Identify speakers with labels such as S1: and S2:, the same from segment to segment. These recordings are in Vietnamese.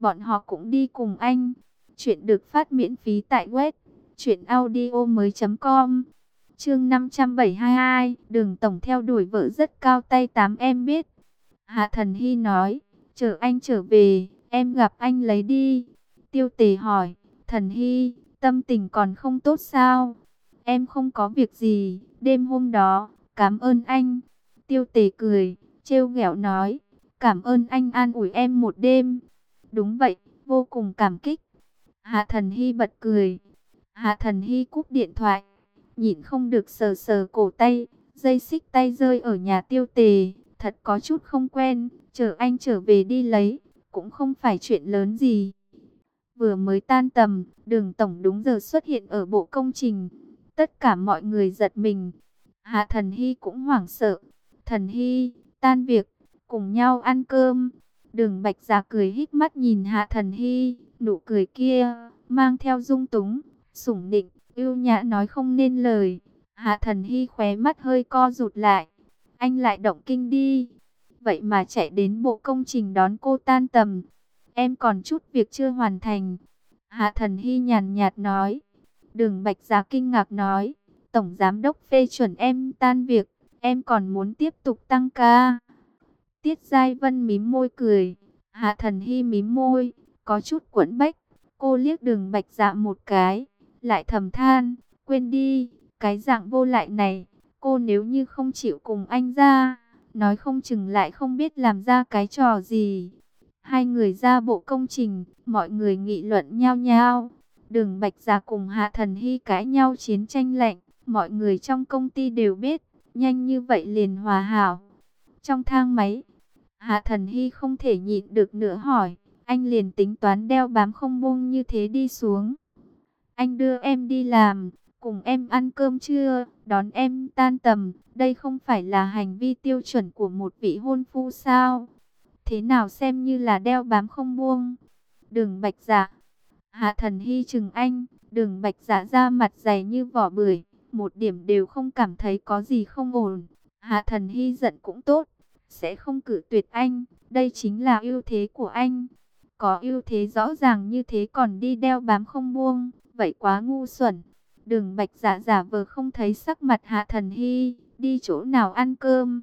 S1: bọn họ cũng đi cùng anh. Chuyện được phát miễn phí tại web truyệnaudiomoi.com. Chương 572, Đường tổng theo đuổi vợ rất cao tay, 8 em biết. Hạ Thần Hy nói, chờ anh trở về, em gặp anh lấy đi. Tiêu Tề hỏi, Thần Hy, tâm tình còn không tốt sao? Em không có việc gì, đêm hôm đó, cảm ơn anh. Tiêu Tề cười, trêu ghẹo nói, cảm ơn anh an ủi em một đêm. Đúng vậy, vô cùng cảm kích. Hạ Thần Hy bật cười. Hạ Thần Hy cúp điện thoại, nhịn không được sờ sờ cổ tay, dây xích tay rơi ở nhà Tiêu Tề, thật có chút không quen, chờ anh trở về đi lấy, cũng không phải chuyện lớn gì. Vừa mới tan tầm, Đường tổng đúng giờ xuất hiện ở bộ công trình, tất cả mọi người giật mình. Hạ Thần Hy cũng hoảng sợ. Thần Hy, tan việc, cùng nhau ăn cơm. Đường Bạch Dạ cười híp mắt nhìn Hạ Thần Hy, nụ cười kia mang theo dung túng, sủng nịnh, ưu nhã nói không nên lời. Hạ Thần Hy khóe mắt hơi co rụt lại. Anh lại động kinh đi. Vậy mà chạy đến bộ công trình đón cô tan tầm. Em còn chút việc chưa hoàn thành. Hạ Thần Hy nhàn nhạt nói. Đường Bạch Dạ kinh ngạc nói, Tổng Giám đốc phê chuẩn em tan việc, em còn muốn tiếp tục tăng ca. Tiết Giai Vân mím môi cười. Hạ Thần Hy mím môi, có chút quẫn bách. Cô liếc Đường Bạch Dạ một cái, lại thầm than, quên đi, cái dạng vô lại này, cô nếu như không chịu cùng anh ra, nói không chừng lại không biết làm ra cái trò gì. Hai người ra bộ công trình, mọi người nghị luận nhao nhao. Đường Bạch Dạ cùng Hạ Thần Hy cãi nhau chiến tranh lạnh, mọi người trong công ty đều biết, nhanh như vậy liền hòa hảo. Trong thang máy, Hạ Thần Hy không thể nhịn được nữa hỏi, anh liền tính toán đeo bám không buông như thế đi xuống. Anh đưa em đi làm, cùng em ăn cơm trưa, đón em tan tầm, đây không phải là hành vi tiêu chuẩn của một vị hôn phu sao? Thế nào xem như là đeo bám không buông? Đường Bạch Dạ. Hạ Thần Hy chừng anh, Đường Bạch Dạ ra mặt dày như vỏ bưởi, một điểm đều không cảm thấy có gì không ổn. Hạ Thần Hy giận cũng tốt, sẽ không cự tuyệt anh, đây chính là ưu thế của anh. Có ưu thế rõ ràng như thế còn đi đeo bám không buông, vậy quá ngu xuẩn. Đường Bạch Dạ giả vờ không thấy sắc mặt Hạ Thần Hy, đi chỗ nào ăn cơm.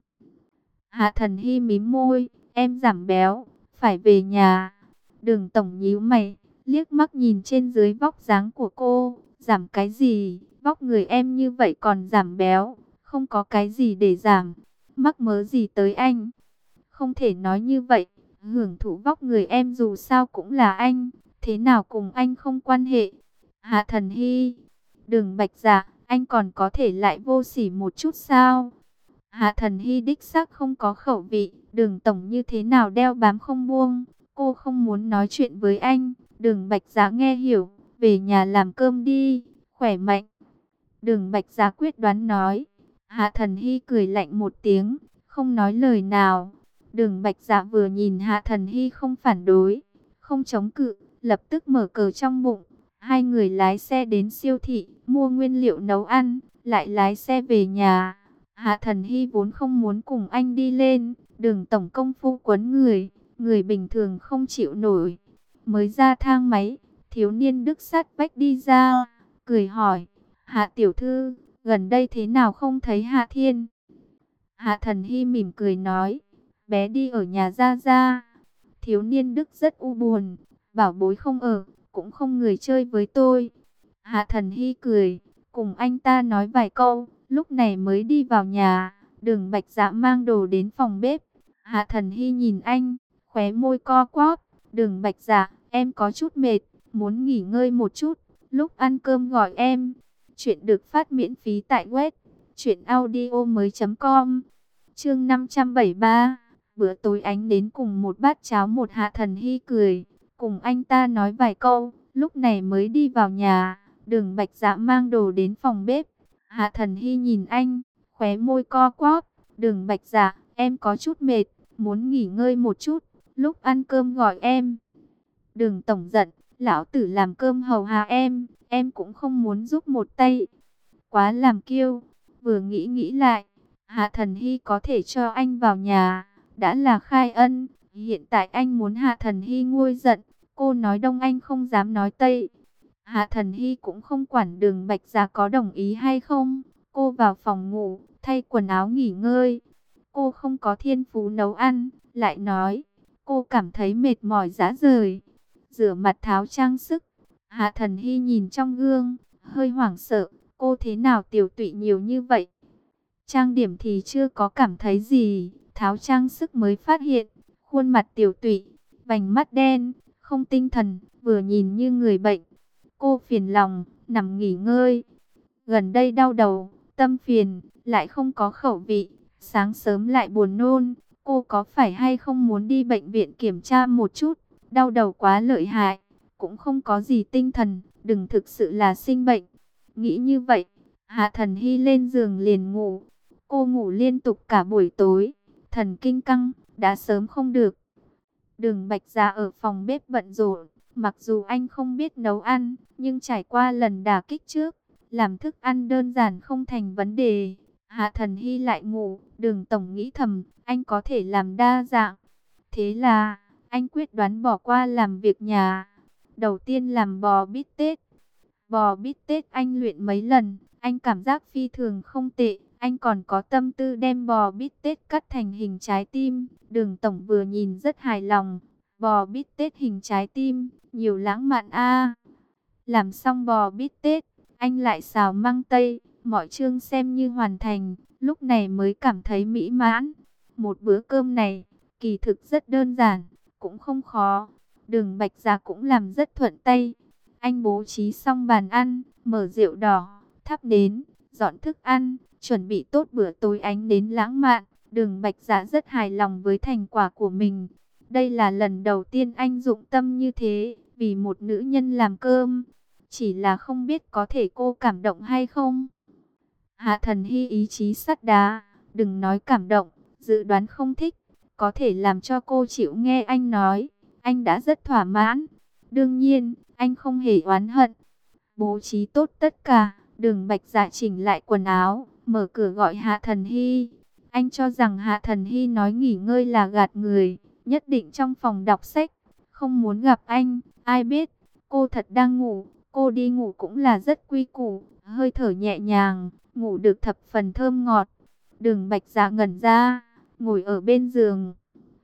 S1: Hạ Thần Hy mím môi, em giảm béo, phải về nhà. Đường tổng nhíu mày, liếc mắt nhìn trên dưới vóc dáng của cô, giảm cái gì, vóc người em như vậy còn giảm béo, không có cái gì để giảm, mắc mớ gì tới anh. Không thể nói như vậy, hưởng thụ vóc người em dù sao cũng là anh, thế nào cùng anh không quan hệ. Hạ Thần Hy, Đường Bạch Dạ, anh còn có thể lại vô sỉ một chút sao? Hạ Thần Hy đích xác không có khẩu vị, Đường tổng như thế nào đeo bám không buông, cô không muốn nói chuyện với anh. Đường Bạch Dạ nghe hiểu, về nhà làm cơm đi, khỏe mạnh. Đường Bạch Dạ quyết đoán nói. Hạ Thần Hy cười lạnh một tiếng, không nói lời nào. Đường Bạch Dạ vừa nhìn Hạ Thần Hy không phản đối, không chống cự, lập tức mở cờ trong bụng. Hai người lái xe đến siêu thị, mua nguyên liệu nấu ăn, lại lái xe về nhà. Hạ Thần Hy vốn không muốn cùng anh đi lên, Đường tổng công phu quấn người, người bình thường không chịu nổi. Mới ra thang máy, thiếu niên Đức sát vách đi ra, cười hỏi, Hạ tiểu thư, gần đây thế nào không thấy Hạ Thiên? Hạ Thần Hy mỉm cười nói, bé đi ở nhà Gia Gia. Thiếu niên Đức rất u buồn, bảo bối không ở, cũng không người chơi với tôi. Hạ Thần Hy cười, cùng anh ta nói vài câu, lúc này mới đi vào nhà. Đường Bạch Dạ mang đồ đến phòng bếp. Hạ Thần Hy nhìn anh, khóe môi co quắp. Đường Bạch Dạ, em có chút mệt, muốn nghỉ ngơi một chút, lúc ăn cơm gọi em. Chuyện được phát miễn phí tại web truyệnaudiomoi.com. Chương 573. Bữa tối ánh đến cùng một bát cháo một. Hạ Thần Hy cười, cùng anh ta nói vài câu, lúc này mới đi vào nhà. Đường Bạch Dạ mang đồ đến phòng bếp. Hạ Thần Hy nhìn anh, khóe môi co quắp. Đường Bạch Dạ, em có chút mệt, muốn nghỉ ngơi một chút, lúc ăn cơm gọi em. Đường tổng giận, lão tử làm cơm hầu hạ em cũng không muốn giúp một tay. Quá làm kiêu. Vừa nghĩ lại, Hạ Thần Hy có thể cho anh vào nhà, đã là khai ân. Hiện tại anh muốn Hạ Thần Hy nguôi giận, Cô nói đông anh không dám nói tây. Hạ Thần Hy cũng không quản Đường Bạch Dạ có đồng ý hay không. Cô vào phòng ngủ, thay quần áo nghỉ ngơi. Cô không có thiên phú nấu ăn, lại nói, cô cảm thấy mệt mỏi rã rời. Rửa mặt tháo trang sức, Hạ Thần Hy nhìn trong gương, hơi hoảng sợ, cô thế nào tiểu tụy nhiều như vậy? Trang điểm thì chưa có cảm thấy gì, tháo trang sức mới phát hiện, khuôn mặt tiểu tụy, vành mắt đen, không tinh thần, vừa nhìn như người bệnh. Cô phiền lòng, nằm nghỉ ngơi. Gần đây đau đầu, tâm phiền, lại không có khẩu vị, sáng sớm lại buồn nôn. Cô có phải hay không muốn đi bệnh viện kiểm tra một chút? Đau đầu quá lợi hại, cũng không có gì tinh thần, đừng thực sự là sinh bệnh. Nghĩ như vậy, Hạ Thần Hy lên giường liền ngủ. Cô ngủ liên tục cả buổi tối, thần kinh căng, đã sớm không được. Đường Bạch Dạ ở phòng bếp bận rộn, mặc dù anh không biết nấu ăn, nhưng trải qua lần đả kích trước, làm thức ăn đơn giản không thành vấn đề. Hạ Thần Hy lại ngủ, Đường tổng nghĩ thầm, anh có thể làm đa dạng. Thế là, anh quyết đoán bỏ qua làm việc nhà. Đầu tiên làm bò bít tết. Bò bít tết anh luyện mấy lần, anh cảm giác phi thường không tệ. Anh còn có tâm tư đem bò bít tết cắt thành hình trái tim. Đường tổng vừa nhìn rất hài lòng. Bò bít tết hình trái tim, nhiều lãng mạn a. Làm xong bò bít tết, anh lại xào măng tây. Mọi chương xem như hoàn thành, lúc này mới cảm thấy mỹ mãn. Một bữa cơm này, kỳ thực rất đơn giản, cũng không khó. Đường Bạch Dạ cũng làm rất thuận tay. Anh bố trí xong bàn ăn, mở rượu đỏ, thắp nến, dọn thức ăn, chuẩn bị tốt bữa tối ánh nến lãng mạn. Đường Bạch Dạ rất hài lòng với thành quả của mình. Đây là lần đầu tiên anh dụng tâm như thế, vì một nữ nhân làm cơm. Chỉ là không biết có thể cô cảm động hay không. Hạ Thần Hy ý chí sắt đá, đừng nói cảm động, dự đoán không thích, có thể làm cho cô chịu nghe anh nói. Anh đã rất thỏa mãn. Đương nhiên, anh không hề oán hận. Bố trí tốt tất cả, Đường Bạch Dạ chỉnh lại quần áo, mở cửa gọi Hạ Thần Hy. Anh cho rằng Hạ Thần Hy nói nghỉ ngơi là gạt người, nhất định trong phòng đọc sách, không muốn gặp anh. Ai biết, cô thật đang ngủ, cô đi ngủ cũng là rất quy củ, hơi thở nhẹ nhàng, ngủ được thập phần thơm ngọt. Đường Bạch Dạ ngẩn ra, ngồi ở bên giường.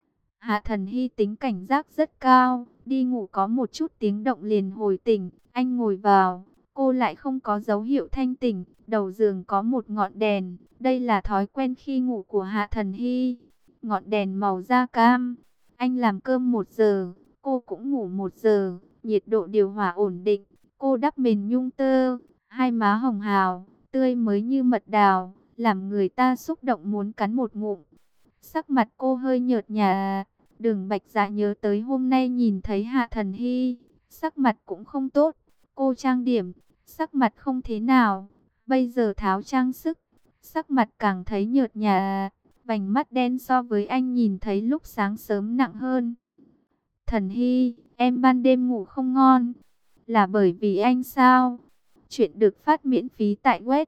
S1: Hạ Thần Hy tính cảnh giác rất cao, đi ngủ có một chút tiếng động liền hồi tỉnh. Anh ngồi vào, cô lại không có dấu hiệu thanh tỉnh. Đầu giường có một ngọn đèn, đây là thói quen khi ngủ của Hạ Thần Hy. Ngọn đèn màu da cam. Anh làm cơm 1 giờ, cô cũng ngủ 1 giờ, nhiệt độ điều hòa ổn định. Cô đắp mền nhung tơ, hai má hồng hào, tươi mới như mật đào, làm người ta xúc động muốn cắn một ngụm. Sắc mặt cô hơi nhợt nhạt. Đường Bạch Dạ nhớ tới hôm nay nhìn thấy Hạ Thần Hy, sắc mặt cũng không tốt. Cô trang điểm, sắc mặt không thế nào. Bây giờ tháo trang sức, sắc mặt càng thấy nhợt nhạt, vành mắt đen so với anh nhìn thấy lúc sáng sớm nặng hơn. Thần Hy, em ban đêm ngủ không ngon, là bởi vì anh sao? Chuyện được phát miễn phí tại web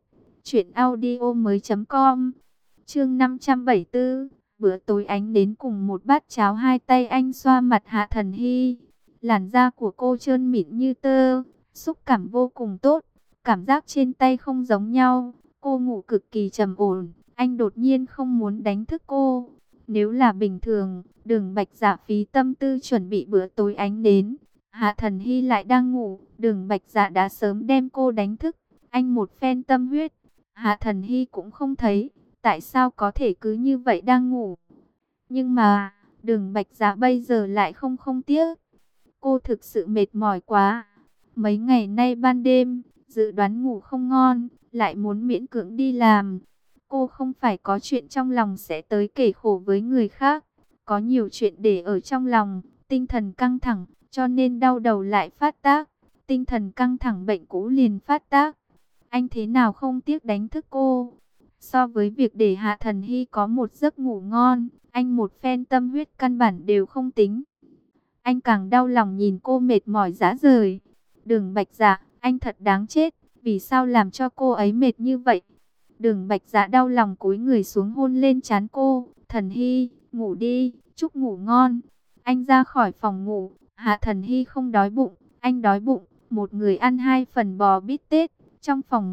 S1: truyệnaudiomoi.com. Chương 574. Bữa tối ánh đến cùng một bát cháo, hai tay anh xoa mặt Hạ Thần Hy. Làn da của cô trơn mịn như tơ, xúc cảm vô cùng tốt. Cảm giác trên tay không giống nhau. Cô ngủ cực kỳ trầm ổn. Anh đột nhiên không muốn đánh thức cô. Nếu là bình thường, Đường Bạch Dạ phí tâm tư chuẩn bị bữa tối ánh đến. Hạ Thần Hy lại đang ngủ, Đường Bạch Dạ đã sớm đem cô đánh thức. Anh một phen tâm huyết, Hạ Thần Hy cũng không thấy. Tại sao có thể cứ như vậy đang ngủ? Nhưng mà, Đường Bạch Dạ bây giờ lại không tiếc. Cô thực sự mệt mỏi quá. Mấy ngày nay ban đêm, dự đoán ngủ không ngon, lại muốn miễn cưỡng đi làm. Cô không phải có chuyện trong lòng sẽ tới kể khổ với người khác. Có nhiều chuyện để ở trong lòng, tinh thần căng thẳng, cho nên đau đầu lại phát tác. Tinh thần căng thẳng bệnh cũ liền phát tác. Anh thế nào không tiếc đánh thức cô? So với việc để Hạ Thần Hy có một giấc ngủ ngon, anh một phen tâm huyết căn bản đều không tính. Anh càng đau lòng nhìn cô mệt mỏi rã rời. Đường Bạch Dạ, anh thật đáng chết, vì sao làm cho cô ấy mệt như vậy? Đường Bạch Dạ đau lòng cúi người xuống hôn lên trán cô. Thần Hy, ngủ đi, chúc ngủ ngon. Anh ra khỏi phòng ngủ, Hạ Thần Hy không đói bụng, anh đói bụng. Một người ăn 2 phần bò bít tết. Trong phòng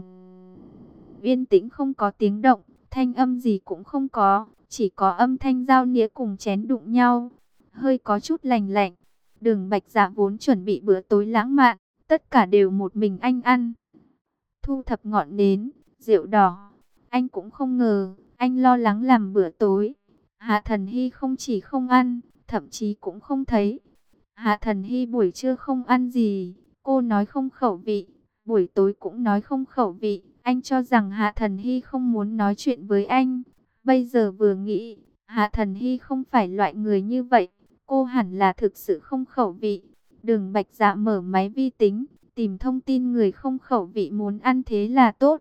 S1: yên tĩnh không có tiếng động, thanh âm gì cũng không có, chỉ có âm thanh dao nĩa cùng chén đụng nhau, hơi có chút lành lạnh. Đường Bạch Dạ vốn chuẩn bị bữa tối lãng mạn, tất cả đều một mình anh ăn. Thu thập ngọn nến, rượu đỏ, anh cũng không ngờ, anh lo lắng làm bữa tối. Hạ Thần Hy không chỉ không ăn, thậm chí cũng không thấy. Hạ Thần Hy buổi trưa không ăn gì, cô nói không khẩu vị, buổi tối cũng nói không khẩu vị. Anh cho rằng Hạ Thần Hy không muốn nói chuyện với anh. Bây giờ vừa nghĩ, Hạ Thần Hy không phải loại người như vậy, cô hẳn là thực sự không khẩu vị. Đường Bạch Dạ mở máy vi tính, tìm thông tin người không khẩu vị muốn ăn thế là tốt.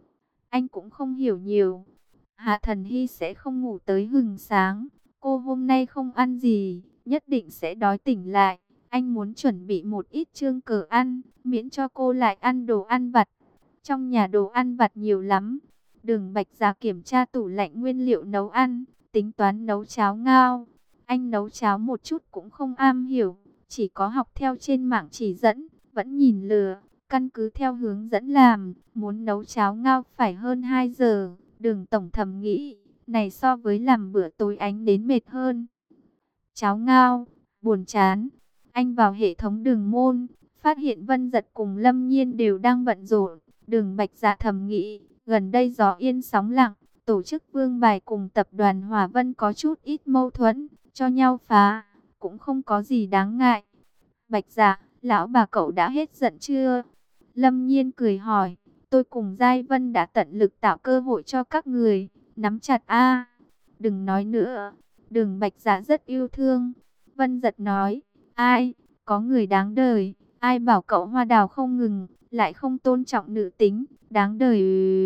S1: Anh cũng không hiểu nhiều. Hạ Thần Hy sẽ không ngủ tới hừng sáng. Cô hôm nay không ăn gì, nhất định sẽ đói tỉnh lại. Anh muốn chuẩn bị một ít trương cờ ăn, miễn cho cô lại ăn đồ ăn vặt. Trong nhà đồ ăn vặt nhiều lắm. Đường Bạch Dạ kiểm tra tủ lạnh nguyên liệu nấu ăn, tính toán nấu cháo ngao. Anh nấu cháo một chút cũng không am hiểu, chỉ có học theo trên mạng chỉ dẫn, vẫn nhìn lừa. Căn cứ theo hướng dẫn làm, muốn nấu cháo ngao phải hơn 2 giờ. Đường tổng thầm nghĩ, này so với làm bữa tối ánh đến mệt hơn. Cháo ngao, buồn chán. Anh vào hệ thống đường môn, phát hiện Vân Dật cùng Lâm Nhiên đều đang bận rộn. Đường Bạch Dạ thầm nghĩ, gần đây gió yên sóng lặng, tổ chức Vương Bài cùng tập đoàn Hòa Vân có chút ít mâu thuẫn, cho nhau phá, cũng không có gì đáng ngại. Bạch Dạ, lão bà cậu đã hết giận chưa? Lâm Nhiên cười hỏi, tôi cùng Giai Vân đã tận lực tạo cơ hội cho các người, nắm chặt a. Đừng nói nữa, Đường Bạch Dạ rất yêu thương. Vân Dật nói, ai, có người đáng đời, ai bảo cậu hoa đào không ngừng, lại không tôn trọng nữ tính, đáng đời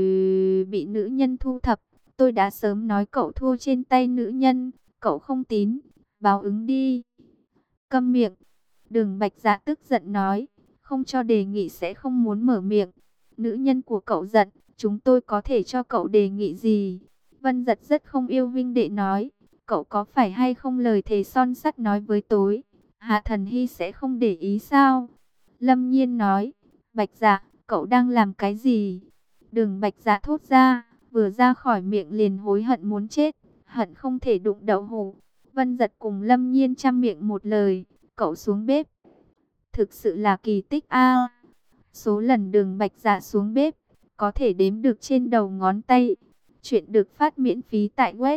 S1: bị nữ nhân thu thập. Tôi đã sớm nói cậu thua trên tay nữ nhân, cậu không tín, báo ứng đi. Câm miệng. Đường Bạch Dạ tức giận nói, không cho đề nghị sẽ không muốn mở miệng. Nữ nhân của cậu giận, chúng tôi có thể cho cậu đề nghị gì? Vân Dật rất không yêu huynh đệ nói, cậu có phải hay không lời thề son sắt nói với tối, Hạ Thần Hy sẽ không để ý sao? Lâm Nhiên nói, Bạch Dạ, cậu đang làm cái gì? Đường Bạch Dạ thốt ra, vừa ra khỏi miệng liền hối hận muốn chết, hận không thể đụng đậu hũ. Vân Dật cùng Lâm Nhiên chăm miệng một lời, cậu xuống bếp. Thực sự là kỳ tích a. Số lần Đường Bạch Dạ xuống bếp có thể đếm được trên đầu ngón tay. Chuyện được phát miễn phí tại web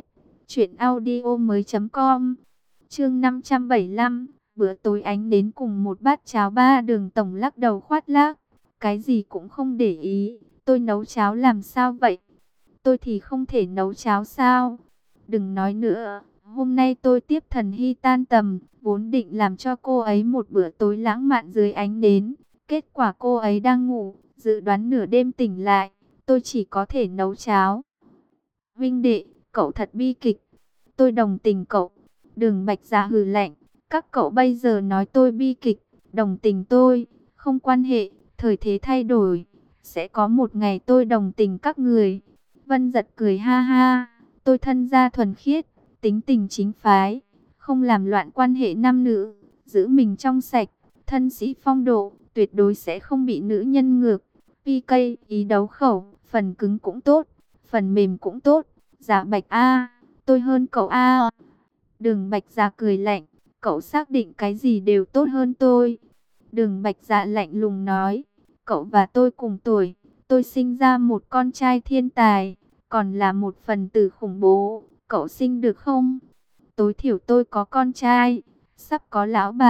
S1: truyệnaudiomoi.com. Chương 575, bữa tối ánh đến cùng một bát cháo ba. Đường tổng lắc đầu khoát lác, cái gì cũng không để ý, tôi nấu cháo làm sao vậy? Tôi thì không thể nấu cháo sao? Đừng nói nữa, hôm nay tôi tiếp Thần Hy tan tầm, vốn định làm cho cô ấy một bữa tối lãng mạn dưới ánh nến. Kết quả cô ấy đang ngủ, dự đoán nửa đêm tỉnh lại, tôi chỉ có thể nấu cháo. Huynh đệ, cậu thật bi kịch. Tôi đồng tình cậu. Đường Bạch Dạ hừ lạnh, các cậu bây giờ nói tôi bi kịch, đồng tình tôi, không quan hệ, thời thế thay đổi, sẽ có một ngày tôi đồng tình các người. Vân Dật cười ha ha, tôi thân gia thuần khiết, tính tình chính phái, không làm loạn quan hệ nam nữ, giữ mình trong sạch, thân sĩ phong độ, tuyệt đối sẽ không bị nữ nhân ngược. PK, ý đấu khẩu, phần cứng cũng tốt, phần mềm cũng tốt. Dạ Bạch a, tôi hơn cậu a. Đường Bạch Dạ cười lạnh, cậu xác định cái gì đều tốt hơn tôi. Đường Bạch Dạ lạnh lùng nói, cậu và tôi cùng tuổi, tôi sinh ra một con trai thiên tài, còn là một phần tử khủng bố, cậu sinh được không? Tối thiểu tôi có con trai, sắp có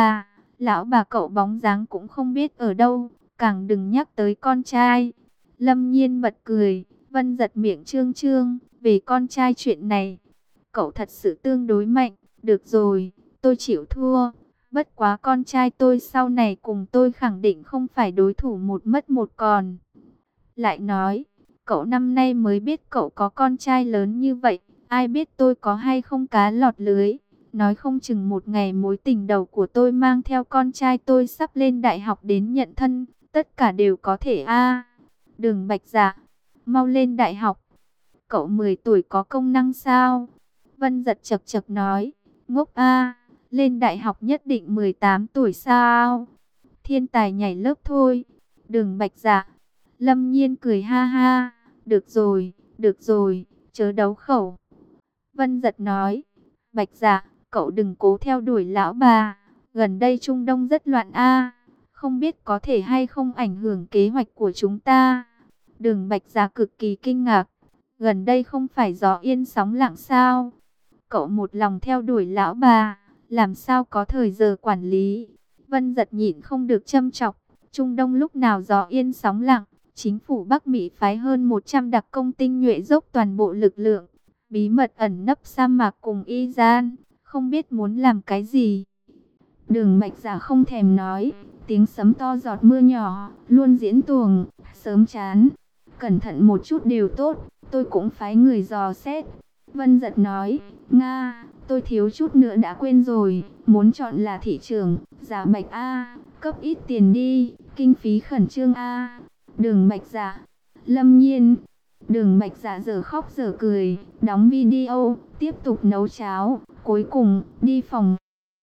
S1: lão bà cậu bóng dáng cũng không biết ở đâu, càng đừng nhắc tới con trai. Lâm Nhiên bật cười, Vân Dật miệng trương trương, về con trai chuyện này, cậu thật sự tương đối mạnh, được rồi, tôi chịu thua. Bất quá con trai tôi sau này cùng tôi khẳng định không phải đối thủ một mất một còn. Lại nói, cậu năm nay mới biết cậu có con trai lớn như vậy, ai biết tôi có hay không cá lọt lưới. Nói không chừng một ngày mối tình đầu của tôi mang theo con trai tôi sắp lên đại học đến nhận thân, tất cả đều có thể a. Đường Bạch Dạ, mau lên đại học. Cậu 10 tuổi có công năng sao? Vân Dật chật chật nói, ngốc a, Lên đại học nhất định 18 tuổi sao? Thiên tài nhảy lớp thôi. Đường Bạch Dạ. Lâm Nhiên cười ha ha. Được rồi, chớ đấu khẩu. Vân Giật nói, Bạch Dạ, cậu đừng cố theo đuổi lão bà. Gần đây Trung Đông rất loạn a, không biết có thể hay không ảnh hưởng kế hoạch của chúng ta. Đường Bạch Dạ cực kỳ kinh ngạc. Gần đây không phải gió yên sóng lặng sao? Cậu một lòng theo đuổi lão bà, làm sao có thời giờ quản lý? Vân Giật nhịn không được châm chọc. Trung Đông lúc nào gió yên sóng lặng? Chính phủ Bắc Mỹ phái hơn 100 đặc công tinh nhuệ dốc toàn bộ lực lượng, bí mật ẩn nấp sa mạc cùng Iran, không biết muốn làm cái gì. Đường Bạch Dạ không thèm nói, tiếng sấm to giọt mưa nhỏ, luôn diễn tuồng, sớm chán. Cẩn thận một chút đều tốt, tôi cũng phái người dò xét. Vân Giật nói, Nga, tôi thiếu chút nữa đã quên rồi, muốn chọn là thị trưởng, Dạ Bạch A, cấp ít tiền đi, kinh phí khẩn trương A. Đường Bạch Dạ, Lâm Nhiên. Đường Bạch Dạ giờ khóc giờ cười, đóng video, tiếp tục nấu cháo, cuối cùng đi phòng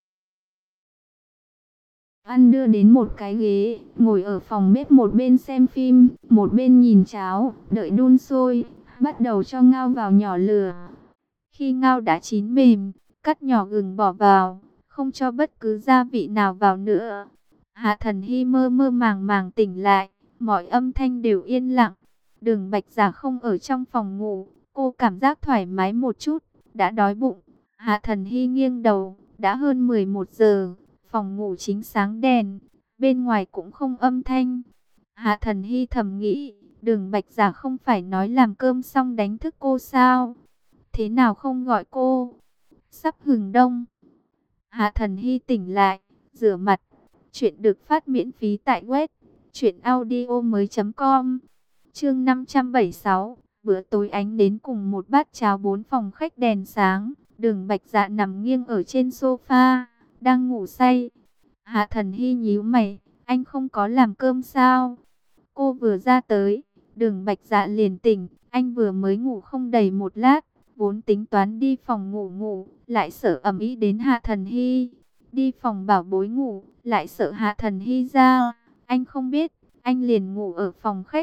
S1: ăn đưa đến một cái ghế, ngồi ở phòng bếp một bên xem phim, một bên nhìn cháo, đợi đun sôi, bắt đầu cho ngao vào nhỏ lửa. Khi ngao đã chín mềm, cắt nhỏ gừng bỏ vào, không cho bất cứ gia vị nào vào nữa. Hạ Thần Hy mơ mơ màng màng tỉnh lại, mọi âm thanh đều yên lặng. Đường Bạch Dạ không ở trong phòng ngủ, cô cảm giác thoải mái một chút, đã đói bụng. Hạ Thần Hy nghiêng đầu, đã hơn 11 giờ, phòng ngủ chính sáng đèn, bên ngoài cũng không âm thanh. Hạ Thần Hy thầm nghĩ, Đường Bạch Dạ không phải nói làm cơm xong đánh thức cô sao? Thế nào không gọi cô? Sắp hừng đông. Hạ Thần Hy tỉnh lại, rửa mặt. Chuyện được phát miễn phí tại web truyệnaudiomoi.com. Chương 576, bữa tối ánh đến cùng một bát cháo 4 phòng khách đèn sáng. Đường Bạch Dạ nằm nghiêng ở trên sofa, đang ngủ say. Hạ Thần Hy nhíu mày, anh không có làm cơm sao? Cô vừa ra tới, Đường Bạch Dạ liền tỉnh, anh vừa mới ngủ không đầy một lát, vốn tính toán đi phòng ngủ, lại sợ ầm ĩ đến Hạ Thần Hy. Đi phòng bảo bối ngủ, lại sợ Hạ Thần Hy ra, anh không biết, anh liền ngủ ở phòng khách.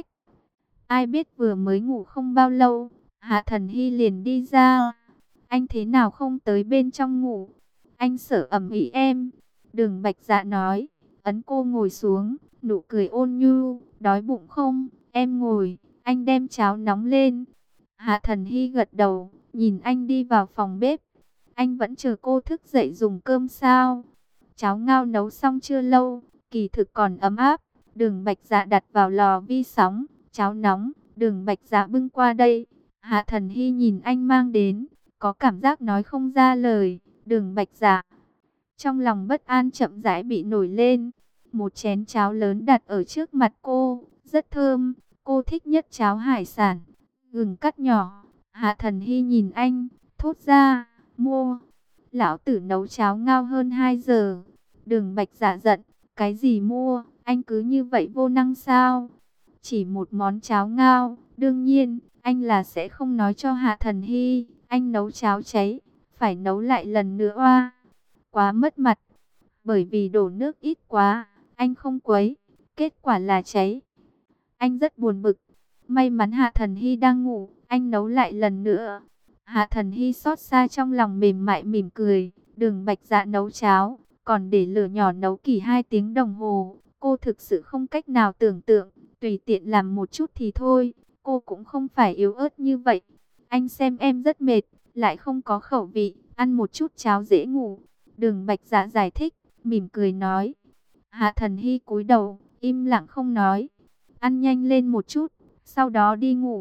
S1: Ai biết vừa mới ngủ không bao lâu, Hạ Thần Hy liền đi ra. Anh thế nào không tới bên trong ngủ? Anh sợ ầm ĩ em. Đường Bạch Dạ nói, ấn cô ngồi xuống, nụ cười ôn nhu, đói bụng không? Em ngồi, anh đem cháo nóng lên. Hạ Thần Hy gật đầu, nhìn anh đi vào phòng bếp. Anh vẫn chờ cô thức dậy dùng cơm sao? Cháo ngao nấu xong chưa lâu, kỳ thực còn ấm áp. Đường Bạch Dạ đặt vào lò vi sóng, cháo nóng, Đường Bạch Dạ bưng qua đây. Hạ Thần Hy nhìn anh mang đến, có cảm giác nói không ra lời. Đường Bạch Dạ trong lòng bất an chậm rãi bị nổi lên. Một chén cháo lớn đặt ở trước mặt cô, rất thơm. Cô thích nhất cháo hải sản, gừng cắt nhỏ. Hạ Thần Hy nhìn anh, thốt ra, mua. Lão tử nấu cháo ngao hơn 2 giờ. Đường Bạch Dạ giận, cái gì mua, anh cứ như vậy vô năng sao? Chỉ một món cháo ngao, đương nhiên, anh là sẽ không nói cho Hạ Thần Hy. Anh nấu cháo cháy, phải nấu lại lần nữa oa. Quá mất mặt, bởi vì đổ nước ít quá, anh không quấy, kết quả là cháy. Anh rất buồn bực, may mắn Hạ Thần Hy đang ngủ, anh nấu lại lần nữa. Hạ Thần Hy xót xa trong lòng mềm mại mỉm cười. Đường Bạch Dạ nấu cháo, còn để lửa nhỏ nấu kỳ 2 tiếng đồng hồ. Cô thực sự không cách nào tưởng tượng, tùy tiện làm một chút thì thôi, cô cũng không phải yếu ớt như vậy. Anh xem em rất mệt, lại không có khẩu vị, ăn một chút cháo dễ ngủ. Đường Bạch Dạ giải thích, mỉm cười nói. Hạ Thần Hy cúi đầu, im lặng không nói. Ăn nhanh lên một chút, sau đó đi ngủ.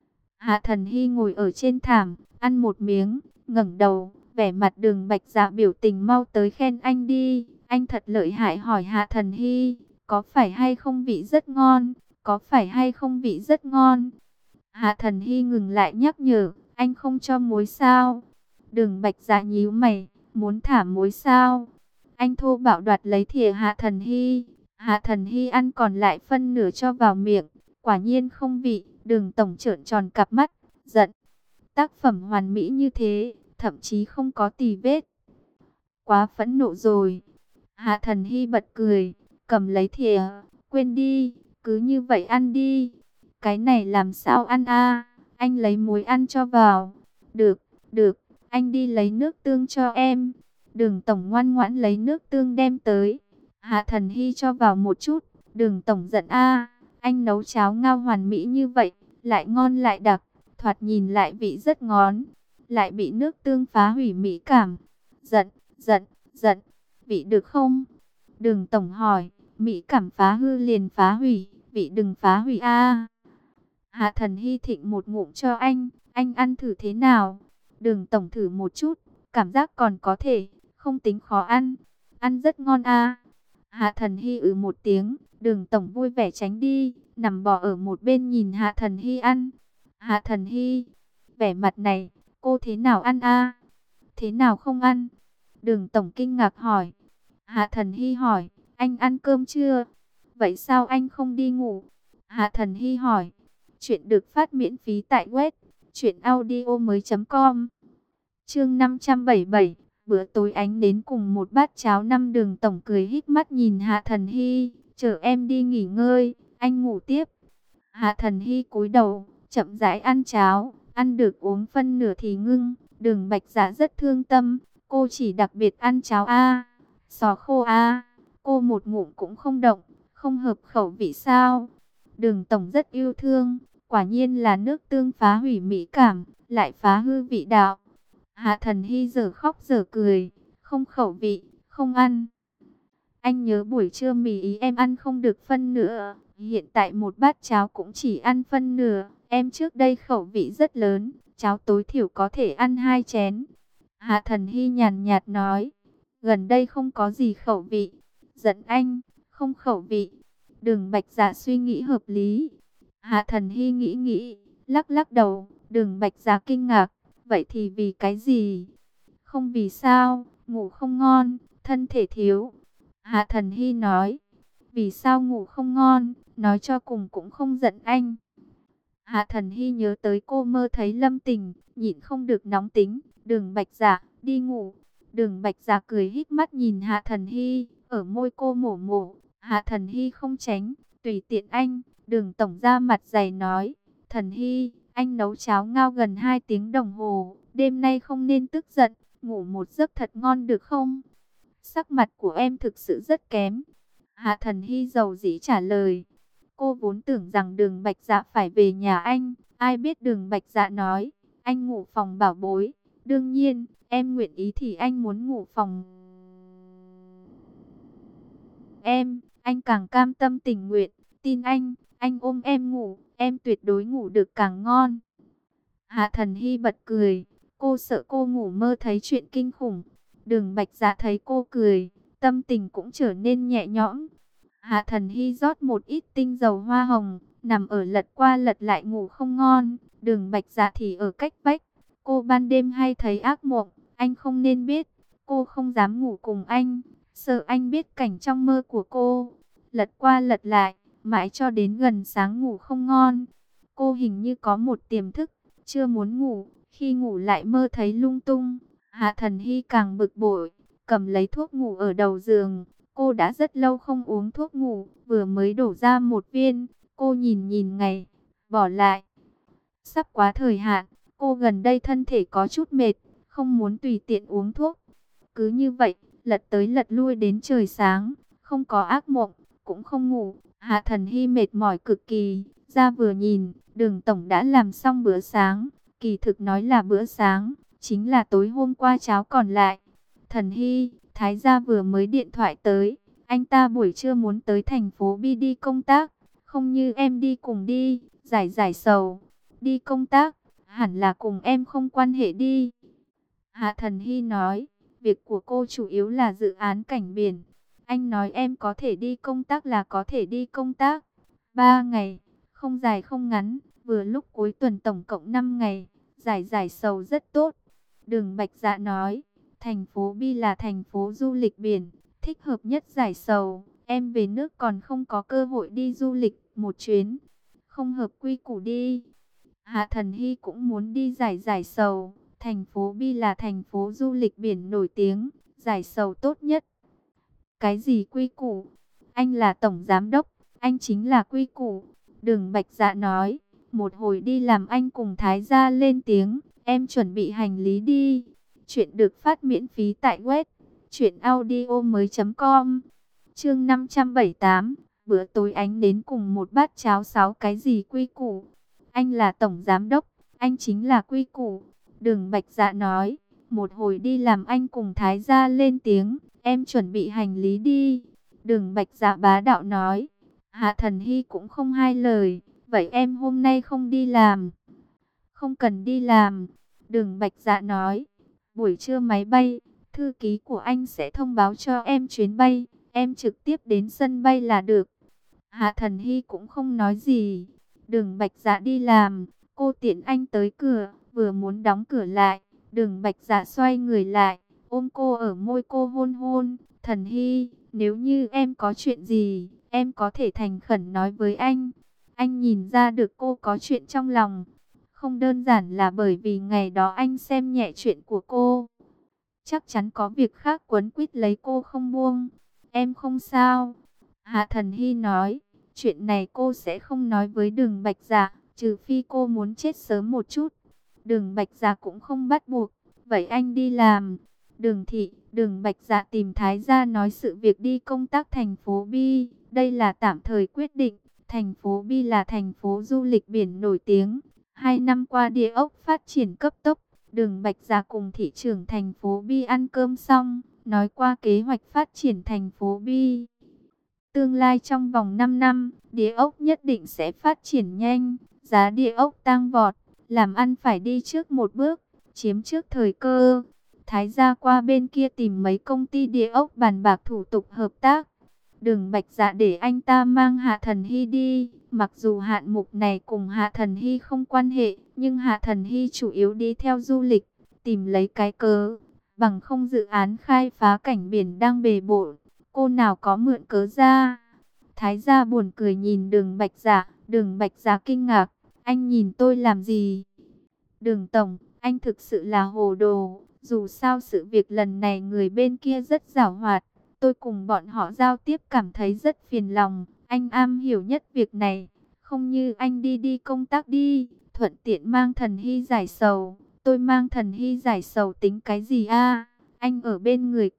S1: Hạ Thần Hy ngồi ở trên thảm, ăn một miếng, ngẩng đầu, vẻ mặt Đường Bạch Dạ biểu tình mau tới khen anh đi. Anh thật lợi hại, hỏi Hạ Thần Hy, có phải hay không vị rất ngon, có phải hay không vị rất ngon. Hạ Thần Hy ngừng lại nhắc nhở, anh không cho muối sao? Đường Bạch Dạ nhíu mày, muốn thả muối sao? Anh thô bạo đoạt lấy thìa Hạ Thần Hy. Hạ Thần Hy ăn còn lại phân nửa cho vào miệng, quả nhiên không vị. Đường tổng trợn tròn cặp mắt, giận. Tác phẩm hoàn mỹ như thế, thậm chí không có tì vết. quá phẫn nộ rồi. Hạ Thần Hy bật cười, cầm lấy thìa, quên đi, cứ như vậy ăn đi. Cái này làm sao ăn a? Anh lấy muối ăn cho vào. Được, được, anh đi lấy nước tương cho em. Đường tổng ngoan ngoãn lấy nước tương đem tới. Hạ Thần Hy cho vào một chút. Đường tổng giận a, anh nấu cháo ngao hoàn mỹ như vậy, lại ngon lại đặc, thoạt nhìn lại vị rất ngon, lại bị nước tương phá hủy mỹ cảm. Giận, giận, giận, vị được không? Đường tổng hỏi. Mỹ cảm phá hư liền phá hủy, vị đừng phá hủy a. Hạ Thần Hy thịnh một ngụm cho anh ăn thử thế nào? Đường tổng thử một chút, cảm giác còn có thể, không tính khó ăn, ăn rất ngon a. Hạ Thần Hy một tiếng, đường tổng vui vẻ tránh đi, nằm bò ở một bên nhìn Hạ Thần Hy ăn. Hạ Thần Hy, vẻ mặt này, cô thế nào ăn a? Thế nào không ăn? Đường tổng kinh ngạc hỏi. Hạ Thần Hy hỏi, anh ăn cơm chưa? Vậy sao anh không đi ngủ? Hạ Thần Hy hỏi. Chuyện được phát miễn phí tại web truyệnaudiomoi.com. Chương 577, bữa tối ánh nến cùng một bát cháo. Năm đường tổng cười híp mắt nhìn Hạ Thần Hy, "Chờ em đi nghỉ ngơi, anh ngủ tiếp." Hạ Thần Hy cúi đầu, chậm rãi ăn cháo, ăn được uống phân nửa thì ngưng. Đường Bạch Dạ rất thương tâm, cô chỉ đặc biệt ăn cháo a, sò khô a, cô một ngụm cũng không động, không hợp khẩu vị sao? Đường tổng rất yêu thương, quả nhiên là nước tương phá hủy mỹ cảm, lại phá hư vị đạo. Hạ Thần Hy giờ khóc giờ cười, không khẩu vị, không ăn. Anh nhớ buổi trưa mì ý em ăn không được phân nửa, hiện tại một bát cháo cũng chỉ ăn phân nửa. Em trước đây khẩu vị rất lớn, cháo tối thiểu có thể ăn 2 chén. Hạ Thần Hy nhàn nhạt nói, gần đây không có gì khẩu vị. Giận anh, không khẩu vị. Đường Bạch Dạ suy nghĩ hợp lý. Hạ Thần Hy nghĩ nghĩ, lắc lắc đầu. Đường Bạch Dạ kinh ngạc, vậy thì vì cái gì? Không vì sao, ngủ không ngon, thân thể thiếu. Hạ Thần Hy nói, vì sao ngủ không ngon, nói cho cùng cũng không giận anh. Hạ Thần Hy nhớ tới cô mơ thấy Lâm Tình, nhịn không được nóng tính. Đường Bạch Dạ, đi ngủ. Đường Bạch Dạ cười híp mắt nhìn Hạ Thần Hy, ở môi cô mổ mổ. Hạ Thần Hy không tránh, tùy tiện anh. Đường tổng ra mặt dày nói, Thần Hy, anh nấu cháo ngao gần 2 tiếng đồng hồ, đêm nay không nên tức giận, ngủ một giấc thật ngon được không? Sắc mặt của em thực sự rất kém. Hạ Thần Hy dầu dĩ trả lời. Cô vốn tưởng rằng Đường Bạch Dạ phải về nhà anh, ai biết Đường Bạch Dạ nói, anh ngủ phòng bảo bối. Đương nhiên, em nguyện ý thì anh muốn ngủ phòng em, anh càng cam tâm tình nguyện, tin anh ôm em ngủ, em tuyệt đối ngủ được càng ngon. Hạ Thần Hy bật cười, cô sợ cô ngủ mơ thấy chuyện kinh khủng. Đường Bạch Dạ thấy cô cười, tâm tình cũng trở nên nhẹ nhõm. Hạ Thần Hy rót một ít tinh dầu hoa hồng, nằm ở lật qua lật lại ngủ không ngon. Đường Bạch Dạ thì ở cách vách. Cô ban đêm hay thấy ác mộng, anh không nên biết. Cô không dám ngủ cùng anh, sợ anh biết cảnh trong mơ của cô. Lật qua lật lại, mãi cho đến gần sáng ngủ không ngon. Cô hình như có một tiềm thức, chưa muốn ngủ, khi ngủ lại mơ thấy lung tung. Hạ Thần Hy càng bực bội, cầm lấy thuốc ngủ ở đầu giường. Cô đã rất lâu không uống thuốc ngủ, vừa mới đổ ra một viên. Cô nhìn nhìn ngày, bỏ lại. Sắp quá thời hạn, cô gần đây thân thể có chút mệt, không muốn tùy tiện uống thuốc. Cứ như vậy, lật tới lật lui đến trời sáng, không có ác mộng, cũng không ngủ. Hạ Thần Hy mệt mỏi cực kỳ, ra vừa nhìn, Đường tổng đã làm xong bữa sáng. Kỳ thực nói là bữa sáng, chính là tối hôm qua cháo còn lại. Thần Hy, Thái gia vừa mới điện thoại tới, anh ta buổi trưa muốn tới thành phố B đi công tác, không như em đi cùng đi, giải giải sầu. Đi công tác, hẳn là cùng em không quan hệ đi. Hạ Thần Hy nói, việc của cô chủ yếu là dự án cảnh biển. Anh nói em có thể đi công tác là có thể đi công tác. 3 ngày, không dài không ngắn, vừa lúc cuối tuần tổng cộng 5 ngày, giải giải sầu rất tốt. Đường Bạch Dạ nói, thành phố B là thành phố du lịch biển, thích hợp nhất giải sầu. Em về nước còn không có cơ hội đi du lịch một chuyến, không hợp quy củ đi. Hạ Thần Hy cũng muốn đi giải giải sầu. Thành phố B là thành phố du lịch biển nổi tiếng, giải sầu tốt nhất. Cái gì quy củ? Anh là tổng giám đốc, anh chính là quy củ. Đường Bạch Dạ nói, một hồi đi làm anh cùng Thái gia lên tiếng, em chuẩn bị hành lý đi. Chuyện được phát miễn phí tại web truyệnaudiomoi.com. Chương 578, bữa tối ánh đến cùng một bát cháo 6 cái gì quy củ. Anh là tổng giám đốc, anh chính là quy củ. Đường Bạch Dạ nói, một hồi đi làm anh cùng Thái gia lên tiếng, em chuẩn bị hành lý đi. Đường Bạch Dạ bá đạo nói. Hạ Thần Hy cũng không hai lời. Vậy em hôm nay không đi làm? Không cần đi làm. Đường Bạch Dạ nói. Buổi trưa máy bay, thư ký của anh sẽ thông báo cho em chuyến bay. Em trực tiếp đến sân bay là được. Hạ Thần Hy cũng không nói gì. Đường Bạch Dạ đi làm. Cô tiễn anh tới cửa, vừa muốn đóng cửa lại. Đường Bạch Dạ xoay người lại, ôm cô ở môi cô hôn hôn. Thần Hy, nếu như em có chuyện gì, em có thể thành khẩn nói với anh. Anh nhìn ra được cô có chuyện trong lòng. Không đơn giản là bởi vì ngày đó anh xem nhẹ chuyện của cô. Chắc chắn có việc khác quấn quýt lấy cô không buông. Em không sao. Hạ Thần Hy nói, chuyện này cô sẽ không nói với Đường Bạch Dạ, trừ phi cô muốn chết sớm một chút. Đường Bạch Dạ cũng không bắt buộc. Vậy anh đi làm. Đường Bạch Dạ tìm Thái gia nói sự việc đi công tác thành phố Bi. Đây là tạm thời quyết định. Thành phố Bi là thành phố du lịch biển nổi tiếng. 2 năm qua địa ốc phát triển cấp tốc. Đường Bạch Dạ cùng thị trưởng thành phố Bi ăn cơm xong, nói qua kế hoạch phát triển thành phố Bi. Tương lai trong vòng 5 năm, địa ốc nhất định sẽ phát triển nhanh, giá địa ốc tăng vọt, làm ăn phải đi trước một bước, chiếm trước thời cơ. Thái gia qua bên kia tìm mấy công ty địa ốc bàn bạc thủ tục hợp tác. Đường Bạch Dạ để anh ta mang Hạ Thần Hy đi, mặc dù hạng mục này cùng Hạ Thần Hy không quan hệ, nhưng Hạ Thần Hy chủ yếu đi theo du lịch, tìm lấy cái cớ, bằng không dự án khai phá cảnh biển đang bề bộn, cô nào có mượn cớ ra. Thái gia buồn cười nhìn Đường Bạch Dạ, Đường Bạch Dạ kinh ngạc, anh nhìn tôi làm gì? Đường tổng, anh thực sự là hồ đồ, dù sao sự việc lần này người bên kia rất giảo hoạt, tôi cùng bọn họ giao tiếp cảm thấy rất phiền lòng, anh am hiểu nhất việc này, không như anh đi công tác đi, thuận tiện mang Thần Hy giải sầu, tôi mang Thần Hy giải sầu tính cái gì a? Anh ở bên người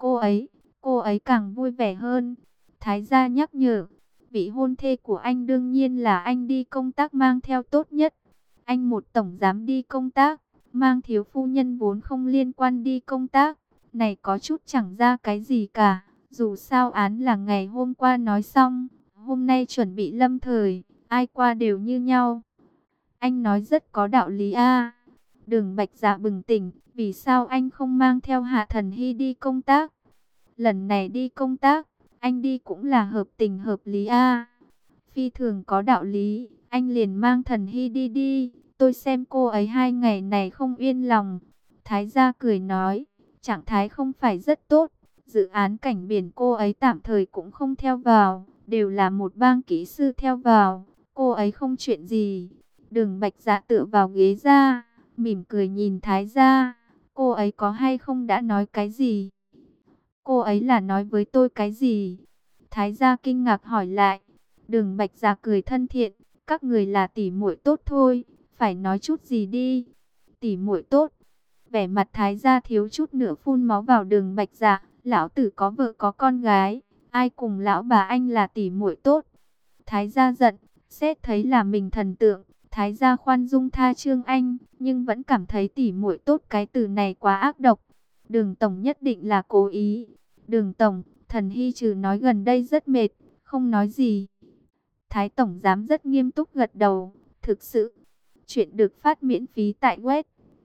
S1: cô ấy càng vui vẻ hơn. Thái gia nhắc nhở, vị hôn thê của anh đương nhiên là anh đi công tác mang theo tốt nhất. Anh một tổng giám đi công tác, mang thiếu phu nhân vốn không liên quan đi công tác, này có chút chẳng ra cái gì cả. Dù sao án là ngày hôm qua nói xong, hôm nay chuẩn bị lâm thời, ai qua đều như nhau. Anh nói rất có đạo lý a. Đường Bạch Dạ bừng tỉnh, vì sao anh không mang theo Hạ Thần Hy đi công tác? Lần này đi công tác, anh đi cũng là hợp tình hợp lý a. Phi thường có đạo lý, anh liền mang Thần Hy đi, tôi xem cô ấy 2 ngày này không yên lòng. Thái gia cười nói, trạng thái không phải rất tốt, dự án cảnh biển cô ấy tạm thời cũng không theo vào, đều là một bang kỹ sư theo vào, cô ấy không chuyện gì. Đường Bạch Dạ tựa vào ghế ra, mỉm cười nhìn Thái gia, cô ấy có hay không đã nói cái gì? Cô ấy là nói với tôi cái gì? Thái gia kinh ngạc hỏi lại. Đường Bạch Dạ cười thân thiện, các người là tỉ muội tốt thôi, phải nói chút gì đi. Tỉ muội tốt. Vẻ mặt Thái gia thiếu chút nữa phun máu vào Đường Bạch Dạ, lão tử có vợ có con gái, ai cùng lão bà anh là tỉ muội tốt. Thái gia giận, xét thấy là mình thần tượng, Thái gia khoan dung tha Trương Anh, nhưng vẫn cảm thấy tỉ muội tốt cái từ này quá ác độc. Đường tổng nhất định là cố ý. Đường tổng, Thần Hy trừ nói gần đây rất mệt, không nói gì. Thái tổng giám rất nghiêm túc gật đầu, thực sự. Chuyện được phát miễn phí tại web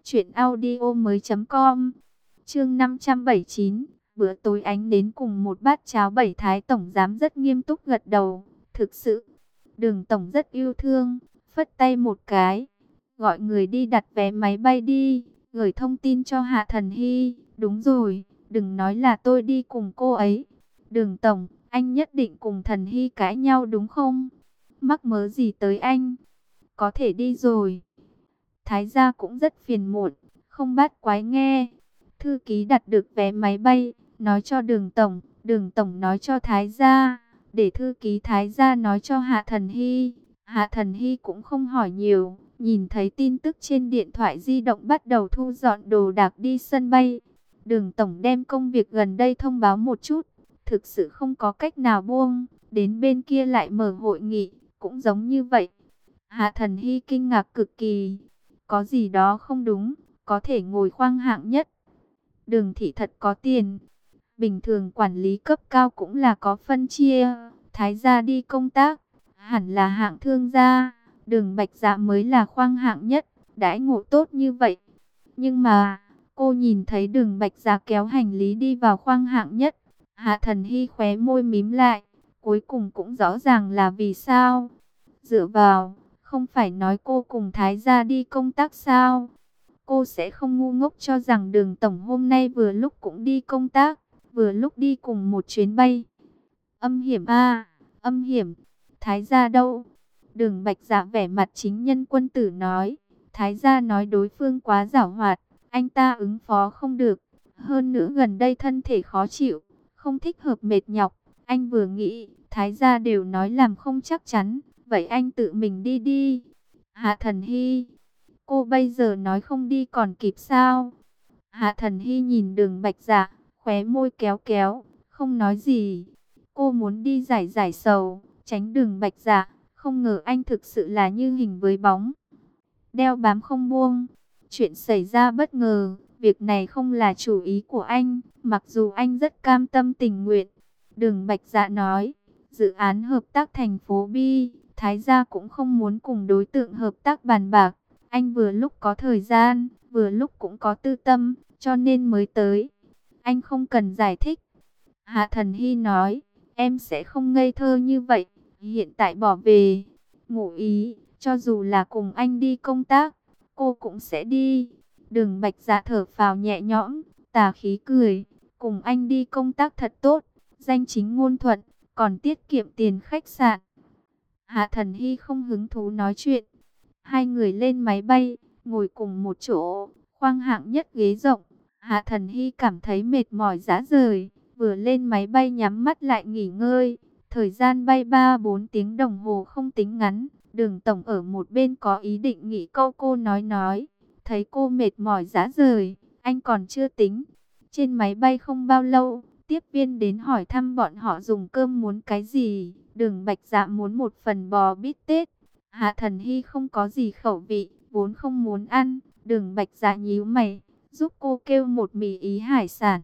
S1: truyệnaudiomoi.com. Chương 579, bữa tối ánh đến cùng một bát cháo 7. Thái tổng giám rất nghiêm túc gật đầu, thực sự. Đường tổng rất yêu thương, phất tay một cái, gọi người đi đặt vé máy bay đi, gửi thông tin cho Hạ Thần Hy. Đúng rồi, đừng nói là tôi đi cùng cô ấy. Đường tổng, anh nhất định cùng Thần Hy cãi nhau đúng không? Mắc mớ gì tới anh? Có thể đi rồi. Thái gia cũng rất phiền muộn, không bắt quái nghe. Thư ký đặt được vé máy bay, nói cho Đường tổng nói cho Thái gia, để thư ký Thái gia nói cho Hạ Thần Hy. Hạ Thần Hy cũng không hỏi nhiều, nhìn thấy tin tức trên điện thoại di động bắt đầu thu dọn đồ đạc đi sân bay. Đường tổng đem công việc gần đây thông báo một chút, thực sự không có cách nào buông, đến bên kia lại mở hội nghị, cũng giống như vậy. Hạ Thần Hy kinh ngạc cực kỳ, có gì đó không đúng, có thể ngồi khoang hạng nhất. Đường thị thật có tiền, bình thường quản lý cấp cao cũng là có phân chia, Thái gia đi công tác, hẳn là hạng thương gia, Đường Bạch Dạ mới là khoang hạng nhất, đãi ngộ tốt như vậy. Nhưng mà, cô nhìn thấy Đường Bạch Dạ kéo hành lý đi vào khoang hạng nhất, Hạ Thần Hy khóe môi mím lại, cuối cùng cũng rõ ràng là vì sao. Dựa vào, không phải nói cô cùng Thái gia đi công tác sao? Cô sẽ không ngu ngốc cho rằng Đường tổng hôm nay vừa lúc cũng đi công tác, vừa lúc đi cùng một chuyến bay. Âm hiểm a, âm hiểm. Thái gia đâu? Đường Bạch Dạ vẻ mặt chính nhân quân tử nói. Thái gia nói đối phương quá giảo hoạt, anh ta ứng phó không được. Hơn nữa gần đây thân thể khó chịu, không thích hợp mệt nhọc. Anh vừa nghĩ, Thái gia đều nói làm không chắc chắn, vậy anh tự mình đi đi. Hạ Thần Hy, cô bây giờ nói không đi còn kịp sao? Hạ Thần Hy nhìn Đường Bạch Dạ, khóe môi kéo kéo, không nói gì. Cô muốn đi giải giải sầu, tránh Đường Bạch Dạ, không ngờ anh thực sự là như hình với bóng, đeo bám không buông. Chuyện xảy ra bất ngờ, việc này không là chủ ý của anh, mặc dù anh rất cam tâm tình nguyện. Đường Bạch Dạ nói, dự án hợp tác thành phố Bi, Thái gia cũng không muốn cùng đối tượng hợp tác bàn bạc. Anh vừa lúc có thời gian, vừa lúc cũng có tư tâm, cho nên mới tới. Anh không cần giải thích. Hạ Thần Hy nói, em sẽ không ngây thơ như vậy, hiện tại bỏ về. Ngụ ý, cho dù là cùng anh đi công tác, cô cũng sẽ đi. Đường Bạch Dạ thở phào nhẹ nhõm, tà khí cười, cùng anh đi công tác thật tốt, danh chính ngôn thuận, còn tiết kiệm tiền khách sạn. Hạ Thần Hy không hứng thú nói chuyện. Hai người lên máy bay, ngồi cùng một chỗ, khoang hạng nhất ghế rộng. Hạ Thần Hy cảm thấy mệt mỏi rã rời, vừa lên máy bay nhắm mắt lại nghỉ ngơi. Thời gian bay 3-4 tiếng đồng hồ không tính ngắn. Đường tổng ở một bên có ý định nghỉ câu, cô nói. Thấy cô mệt mỏi rã rời, anh còn chưa tính. Trên máy bay không bao lâu, tiếp viên đến hỏi thăm bọn họ dùng cơm muốn cái gì. Đường Bạch Dạ muốn một phần bò bít tết. Hạ Thần Hy không có gì khẩu vị, vốn không muốn ăn. Đường Bạch Dạ nhíu mày, giúp cô kêu một mì ý hải sản.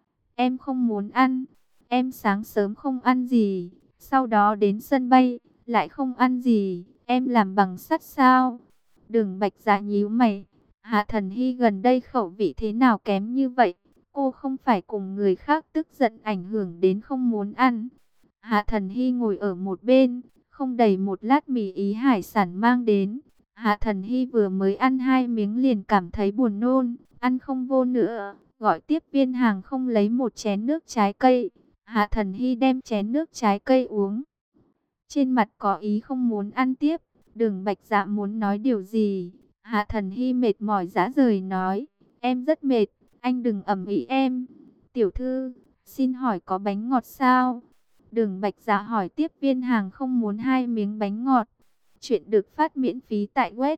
S1: Em không muốn ăn, em sáng sớm không ăn gì, sau đó đến sân bay, lại không ăn gì, em làm bằng sắt sao? Đường Bạch Dạ nhíu mày, Hạ Thần Hy gần đây khẩu vị thế nào kém như vậy? Cô không phải cùng người khác tức giận ảnh hưởng đến không muốn ăn. Hạ Thần Hy ngồi ở một bên, không đầy một lát mì ý hải sản mang đến. Hạ Thần Hy vừa mới ăn 2 miếng liền cảm thấy buồn nôn, ăn không vô nữa, gọi tiếp viên hàng không lấy một chén nước trái cây. Hạ Thần Hy đem chén nước trái cây uống. Trên mặt có ý không muốn ăn tiếp. Đường Bạch Dạ muốn nói điều gì. Hạ Thần Hy mệt mỏi rã rời nói, em rất mệt, anh đừng ầm ĩ em. Tiểu thư, xin hỏi có bánh ngọt sao? Đường Bạch Dạ hỏi tiếp viên hàng không muốn 2 miếng bánh ngọt. Chuyện được phát miễn phí tại web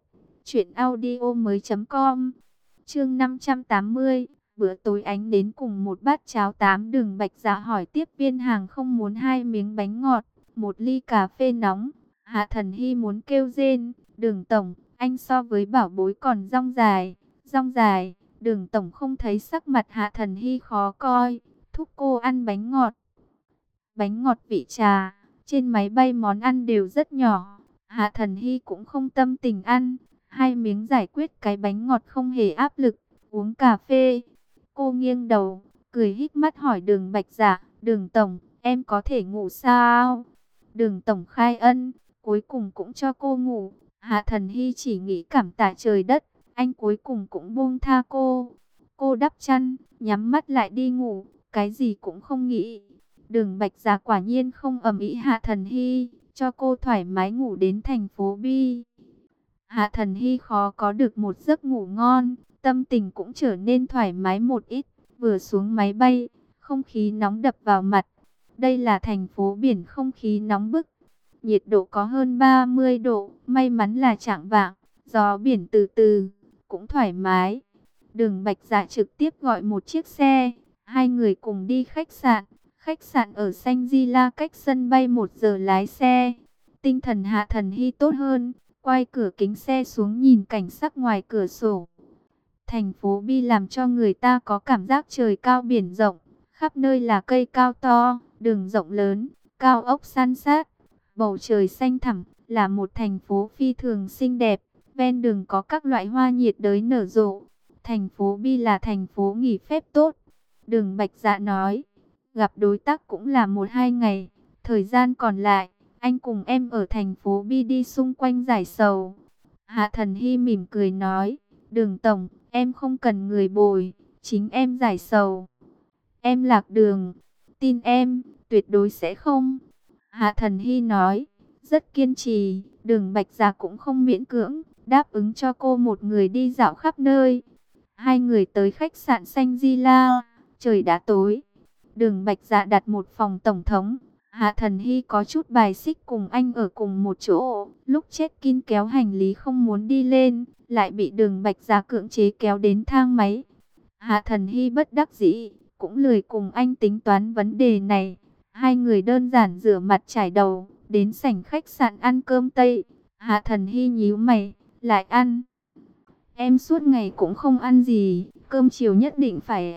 S1: truyệnaudiomoi.com. Chương 580, bữa tối ánh đến cùng một bát cháo 8. Đường Bạch Dạ hỏi tiếp viên hàng không muốn 2 miếng bánh ngọt, 1 ly cà phê nóng. Hạ Thần Hy muốn kêu rên, Đường tổng, anh so với bảo bối còn dong dài, dong dài. Đường tổng không thấy sắc mặt Hạ Thần Hy khó coi, thúc cô ăn bánh ngọt. Bánh ngọt vị trà, trên máy bay món ăn đều rất nhỏ, Hạ Thần Hy cũng không tâm tình ăn. 2 miếng giải quyết cái bánh ngọt không hề áp lực, uống cà phê. Cô nghiêng đầu, cười híp mắt hỏi Đường Bạch Dạ, Đường tổng, em có thể ngủ sao? Đường tổng khai ân, cuối cùng cũng cho cô ngủ. Hạ Thần Hy chỉ nghĩ cảm tạ trời đất, anh cuối cùng cũng buông tha cô. Cô đắp chăn, nhắm mắt lại đi ngủ, cái gì cũng không nghĩ. Đường Bạch Dạ quả nhiên không ầm ĩ Hạ Thần Hy, cho cô thoải mái ngủ đến thành phố Bi. Hạ Thần Hy khó có được một giấc ngủ ngon, tâm tình cũng trở nên thoải mái một ít. Vừa xuống máy bay, không khí nóng đập vào mặt. Đây là thành phố biển, không khí nóng bức. Nhiệt độ có hơn 30 độ, may mắn là chạng vạng, gió biển từ từ, cũng thoải mái. Đường Bạch Dạ trực tiếp gọi một chiếc xe, hai người cùng đi khách sạn. Khách sạn ở Xanh Di La cách sân bay 1 giờ lái xe. Tinh thần Hạ Thần Hy tốt hơn, quay cửa kính xe xuống nhìn cảnh sắc ngoài cửa sổ. Thành phố Bi làm cho người ta có cảm giác trời cao biển rộng, khắp nơi là cây cao to, đường rộng lớn, cao ốc san sát, bầu trời xanh thẳm, là một thành phố phi thường xinh đẹp. Ven đường có các loại hoa nhiệt đới nở rộ. Thành phố Bi là thành phố nghỉ phép tốt. Đường Bạch Dạ nói, gặp đối tác cũng là 1-2 ngày, thời gian còn lại, anh cùng em ở thành phố Bi đi xung quanh giải sầu. Hạ Thần Hy mỉm cười nói, Đường tổng, em không cần người bồi, chính em giải sầu. Em lạc đường, tin em, tuyệt đối sẽ không. Hạ Thần Hy nói, rất kiên trì. Đường Bạch Dạ cũng không miễn cưỡng, đáp ứng cho cô một người đi dạo khắp nơi. Hai người tới khách sạn Xanh Di La, trời đã tối. Đường Bạch Dạ đặt một phòng tổng thống. Hạ Thần Hy có chút bài xích cùng anh ở cùng một chỗ. Lúc check-in kéo hành lý không muốn đi lên, lại bị Đường Bạch Dạ cưỡng chế kéo đến thang máy. Hạ Thần Hy bất đắc dĩ, cũng lười cùng anh tính toán vấn đề này. Hai người đơn giản rửa mặt trải đầu, đến sảnh khách sạn ăn cơm Tây. Hạ Thần Hy nhíu mày, lại ăn. Em suốt ngày cũng không ăn gì, cơm chiều nhất định phải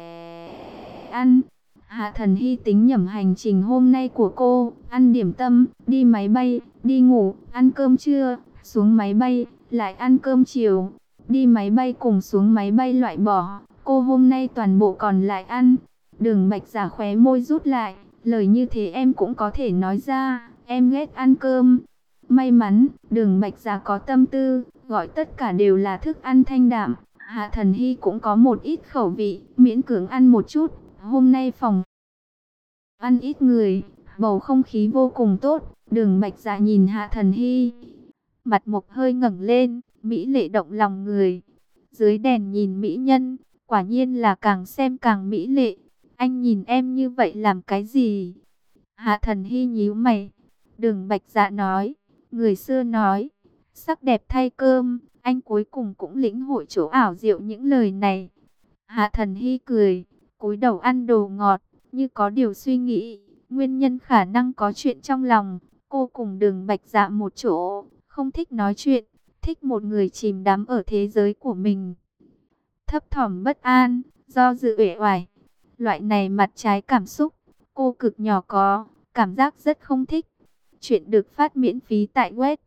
S1: ăn. Hạ Thần Hy tính nhẩm hành trình hôm nay của cô, ăn điểm tâm, đi máy bay, đi ngủ, ăn cơm trưa, xuống máy bay, lại ăn cơm chiều, đi máy bay cùng xuống máy bay loại bỏ, cô hôm nay toàn bộ còn lại ăn. Đường Bạch Dạ khóe môi rút lại, lời như thế em cũng có thể nói ra, em ghét ăn cơm. May mắn, Đường Bạch Dạ có tâm tư, gọi tất cả đều là thức ăn thanh đạm. Hạ Thần Hy cũng có một ít khẩu vị, miễn cưỡng ăn một chút. Hôm nay phòng ăn ít người, bầu không khí vô cùng tốt. Đường Bạch Dạ nhìn Hạ Thần Hy, mặt mộc hơi ngẩng lên, mỹ lệ động lòng người. Dưới đèn nhìn mỹ nhân, quả nhiên là càng xem càng mỹ lệ. Anh nhìn em như vậy làm cái gì? Hạ Thần Hy nhíu mày. Đường Bạch Dạ nói, người xưa nói, sắc đẹp thay cơm. Anh cuối cùng cũng lĩnh hội chỗ ảo diệu những lời này. Hạ Thần Hy cười, cúi đầu ăn đồ ngọt, như có điều suy nghĩ. Nguyên nhân khả năng có chuyện trong lòng. Cô cùng Đường Bạch Dạ một chỗ, không thích nói chuyện, thích một người chìm đắm ở thế giới của mình. Thấp thỏm bất an, do dự uể oải. Loại này mặt trái cảm xúc, cô cực nhỏ có, cảm giác rất không thích. Chuyện được phát miễn phí tại web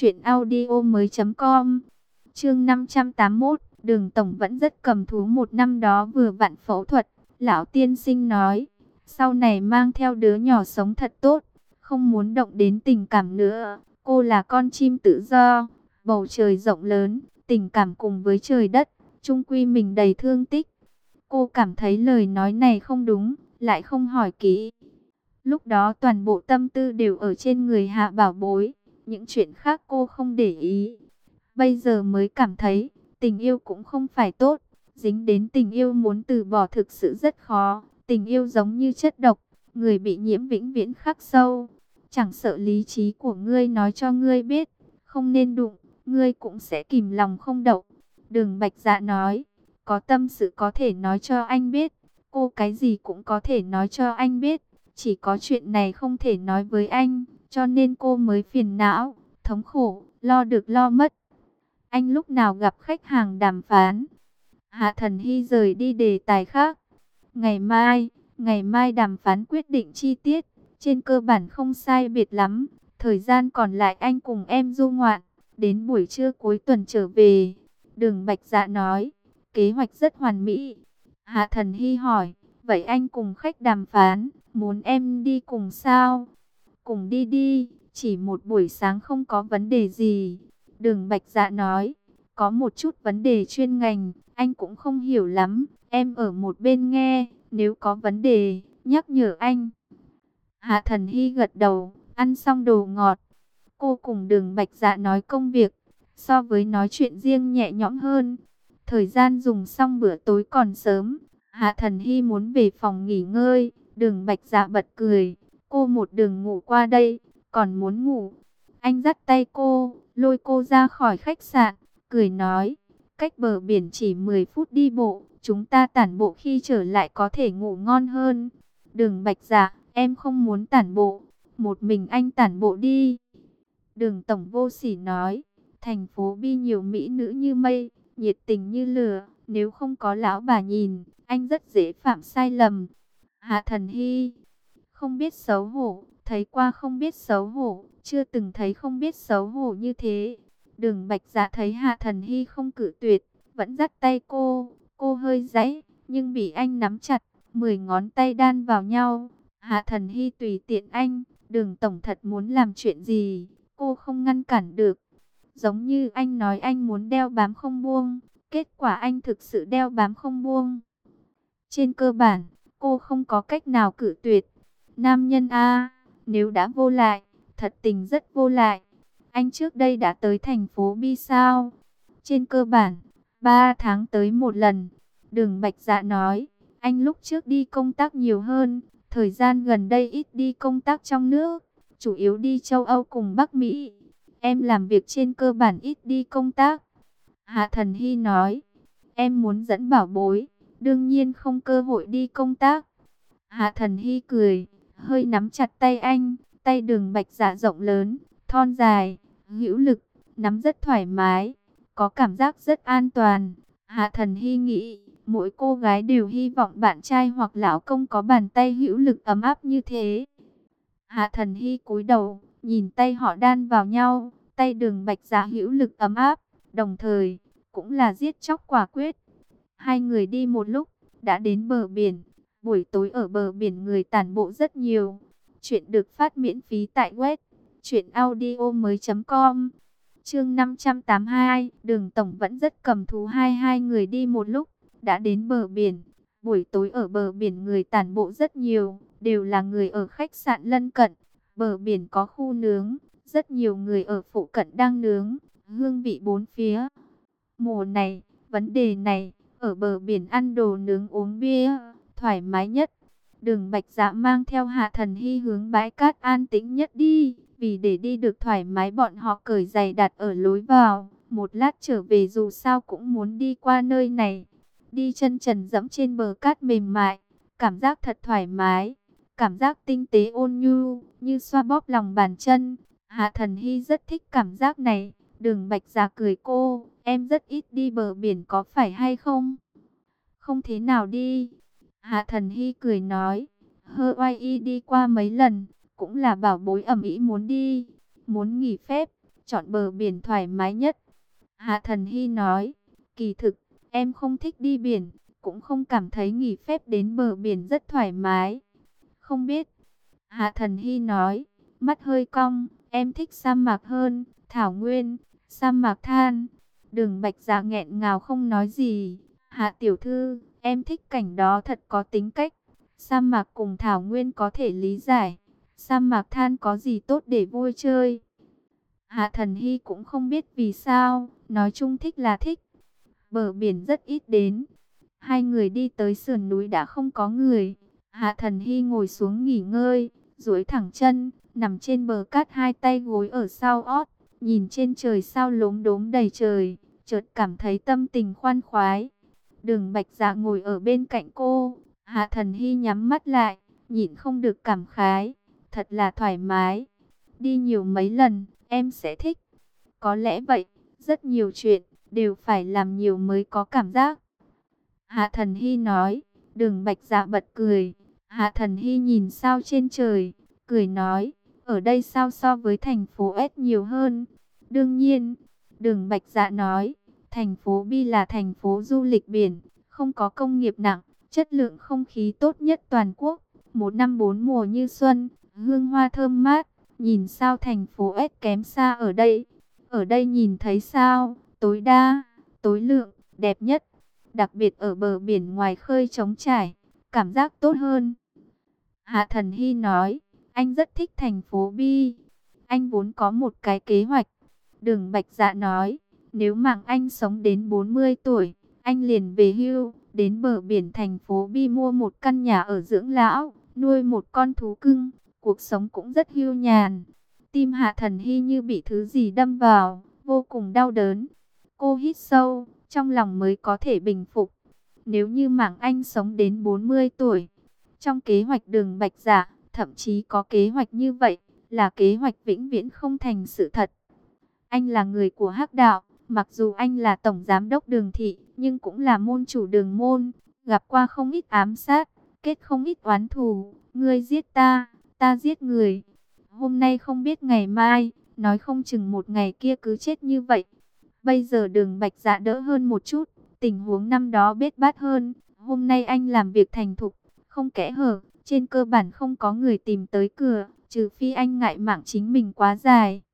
S1: truyệnaudiomoi.com. Chương 581, Đường tổng vẫn rất cầm thú. Một năm đó vừa vặn phẫu thuật, lão tiên sinh nói, sau này mang theo đứa nhỏ sống thật tốt, không muốn động đến tình cảm nữa. Cô là con chim tự do, bầu trời rộng lớn, tình cảm cùng với trời đất, chung quy mình đầy thương tích. Cô cảm thấy lời nói này không đúng, lại không hỏi kỹ. Lúc đó toàn bộ tâm tư đều ở trên người Hạ Bảo Bối, những chuyện khác cô không để ý. Bây giờ mới cảm thấy, tình yêu cũng không phải tốt, dính đến tình yêu muốn từ bỏ thực sự rất khó. Tình yêu giống như chất độc, người bị nhiễm vĩnh viễn khắc sâu. Chẳng sợ lý trí của ngươi nói cho ngươi biết, không nên đụng, ngươi cũng sẽ kìm lòng không đậu. Đường Bạch Dạ nói, có tâm sự có thể nói cho anh biết, cô cái gì cũng có thể nói cho anh biết. Chỉ có chuyện này không thể nói với anh, cho nên cô mới phiền não, thống khổ, lo được lo mất. Anh lúc nào gặp khách hàng đàm phán? Hạ Thần Hy rời đi đề tài khác. Ngày mai đàm phán quyết định chi tiết, trên cơ bản không sai biệt lắm. Thời gian còn lại anh cùng em du ngoạn, đến buổi trưa cuối tuần trở về. Đường Bạch Dạ nói, kế hoạch rất hoàn mỹ. Hạ Thần Hy hỏi, vậy anh cùng khách đàm phán, muốn em đi cùng sao? Cùng đi đi, chỉ một buổi sáng không có vấn đề gì. Đường Bạch Dạ nói, có một chút vấn đề chuyên ngành, anh cũng không hiểu lắm, em ở một bên nghe, nếu có vấn đề, nhắc nhở anh. Hạ Thần Hy gật đầu, ăn xong đồ ngọt. Cô cùng Đường Bạch Dạ nói công việc, so với nói chuyện riêng nhẹ nhõm hơn. Thời gian dùng xong bữa tối còn sớm, Hạ Thần Hy muốn về phòng nghỉ ngơi, Đường Bạch Dạ bật cười, cô một đường ngủ qua đây, còn muốn ngủ. Anh dắt tay cô, lôi cô ra khỏi khách sạn, cười nói, cách bờ biển chỉ 10 phút đi bộ, chúng ta tản bộ khi trở lại có thể ngủ ngon hơn. Đường Bạch Dạ, em không muốn tản bộ, một mình anh tản bộ đi. Đường Tổng vô sỉ nói, thành phố Bi nhiều mỹ nữ như mây, nhiệt tình như lửa, nếu không có lão bà nhìn, anh rất dễ phạm sai lầm. Hạ Thần Hy, không biết xấu hổ, thấy qua không biết xấu hổ, chưa từng thấy không biết xấu hổ như thế. Đường Bạch Dạ thấy Hạ Thần Hy không cự tuyệt, vẫn dắt tay cô hơi giãy, nhưng bị anh nắm chặt, 10 ngón tay đan vào nhau. Hạ Thần Hy tùy tiện anh, Đường Tổng thật muốn làm chuyện gì, cô không ngăn cản được. Giống như anh nói anh muốn đeo bám không buông, kết quả anh thực sự đeo bám không buông. Trên cơ bản, cô không có cách nào cự tuyệt. Nam nhân A, nếu đã vô lại, thật tình rất vô lại. Anh trước đây đã tới thành phố Bi sao? Trên cơ bản, 3 tháng tới một lần. Đường Bạch Dạ nói, anh lúc trước đi công tác nhiều hơn, thời gian gần đây ít đi công tác trong nước, chủ yếu đi châu Âu cùng Bắc Mỹ. Em làm việc trên cơ bản ít đi công tác. Hạ Thần Hy nói, em muốn dẫn bảo bối, đương nhiên không cơ hội đi công tác. Hạ Thần Hy cười, hơi nắm chặt tay anh, tay Đường Bạch Dạ rộng lớn, thon dài, hữu lực, nắm rất thoải mái, có cảm giác rất an toàn. Hạ Thần Hy nghĩ, mỗi cô gái đều hy vọng bạn trai hoặc lão công có bàn tay hữu lực ấm áp như thế. Hạ Thần Hy cúi đầu, nhìn tay họ đan vào nhau, tay Đường Bạch Dạ hữu lực ấm áp, đồng thời cũng là giết chóc quả quyết. Hai người đi một lúc, đã đến bờ biển. Buổi tối ở bờ biển người tản bộ rất nhiều. Chuyện được phát miễn phí tại web truyệnaudiomoi.com. Chương 582, Đường Tổng vẫn rất cầm thú. Hai người đi một lúc, đã đến bờ biển. Buổi tối ở bờ biển người tản bộ rất nhiều, đều là người ở khách sạn lân cận. Bờ biển có khu nướng, rất nhiều người ở phụ cận đang nướng, hương vị bốn phía. Mùa này, vấn đề này, ở bờ biển ăn đồ nướng uống bia, thoải mái nhất. Đường Bạch Dạ mang theo Hạ Thần Hy hướng bãi cát an tĩnh nhất đi, vì để đi được thoải mái bọn họ cởi giày đặt ở lối vào. Một lát trở về dù sao cũng muốn đi qua nơi này. Đi chân trần dẫm trên bờ cát mềm mại, cảm giác thật thoải mái, cảm giác tinh tế ôn nhu, như xoa bóp lòng bàn chân. Hạ Thần Hy rất thích cảm giác này. Đường Bạch Dạ cười cô, em rất ít đi bờ biển có phải hay không? Không thế nào đi. Hạ Thần Hy cười nói, hơ oai y đi qua mấy lần, cũng là bảo bối ẩm ý muốn đi, muốn nghỉ phép, chọn bờ biển thoải mái nhất. Hạ Thần Hy nói, kỳ thực, em không thích đi biển, cũng không cảm thấy nghỉ phép đến bờ biển rất thoải mái. Không biết. Hạ Thần Hy nói, mắt hơi cong, em thích sa mạc hơn, thảo nguyên, sa mạc than. Đường Bạch Dạ nghẹn ngào không nói gì. Hạ tiểu thư, em thích cảnh đó thật có tính cách. Sa mạc cùng thảo nguyên có thể lý giải. Sa mạc than có gì tốt để vui chơi. Hạ Thần Hy cũng không biết vì sao, nói chung thích là thích. Bờ biển rất ít đến. Hai người đi tới sườn núi đã không có người. Hạ Thần Hy ngồi xuống nghỉ ngơi, duỗi thẳng chân, nằm trên bờ cát hai tay gối ở sau ót, nhìn trên trời sao lốm đốm đầy trời, chợt cảm thấy tâm tình khoan khoái. Đường Bạch Dạ ngồi ở bên cạnh cô, Hạ Thần Hy nhắm mắt lại, nhịn không được cảm khái, thật là thoải mái. Đi nhiều mấy lần, em sẽ thích. Có lẽ vậy, rất nhiều chuyện đều phải làm nhiều mới có cảm giác. Hạ Thần Hy nói. Đường Bạch Dạ bật cười. Hạ Thần Hy nhìn sao trên trời, cười nói, ở đây sao so với thành phố S nhiều hơn. Đương nhiên, Đường Bạch Dạ nói, thành phố Bi là thành phố du lịch biển, không có công nghiệp nặng, chất lượng không khí tốt nhất toàn quốc. Một năm bốn mùa như xuân, hương hoa thơm mát, nhìn sao thành phố S kém xa ở đây. Ở đây nhìn thấy sao, tối đa, tối lượng, đẹp nhất. Đặc biệt ở bờ biển ngoài khơi trống trải, cảm giác tốt hơn. Hạ Thần Hy nói, anh rất thích thành phố Bi. Anh vốn có một cái kế hoạch. Đường Bạch Dạ nói, nếu mạng anh sống đến 40 tuổi, anh liền về hưu, đến bờ biển thành phố Bi mua một căn nhà ở dưỡng lão, nuôi một con thú cưng, cuộc sống cũng rất hưu nhàn. Tim Hạ Thần Hy như bị thứ gì đâm vào, vô cùng đau đớn. Cô hít sâu, trong lòng mới có thể bình phục. Nếu như Mảng Anh sống đến 40 tuổi, trong kế hoạch Đường Bạch Dạ, thậm chí có kế hoạch như vậy, là kế hoạch vĩnh viễn không thành sự thật. Anh là người của Hắc Đạo, mặc dù anh là tổng giám đốc Đường thị, nhưng cũng là môn chủ Đường môn, gặp qua không ít ám sát, kết không ít oán thù, ngươi giết ta, ta giết người. Hôm nay không biết ngày mai, nói không chừng một ngày kia cứ chết như vậy. Bây giờ Đường Bạch Dạ đỡ hơn một chút, tình huống năm đó bết bát hơn, hôm nay anh làm việc thành thục, không kẽ hở, trên cơ bản không có người tìm tới cửa, trừ phi anh ngại mạng chính mình quá dài.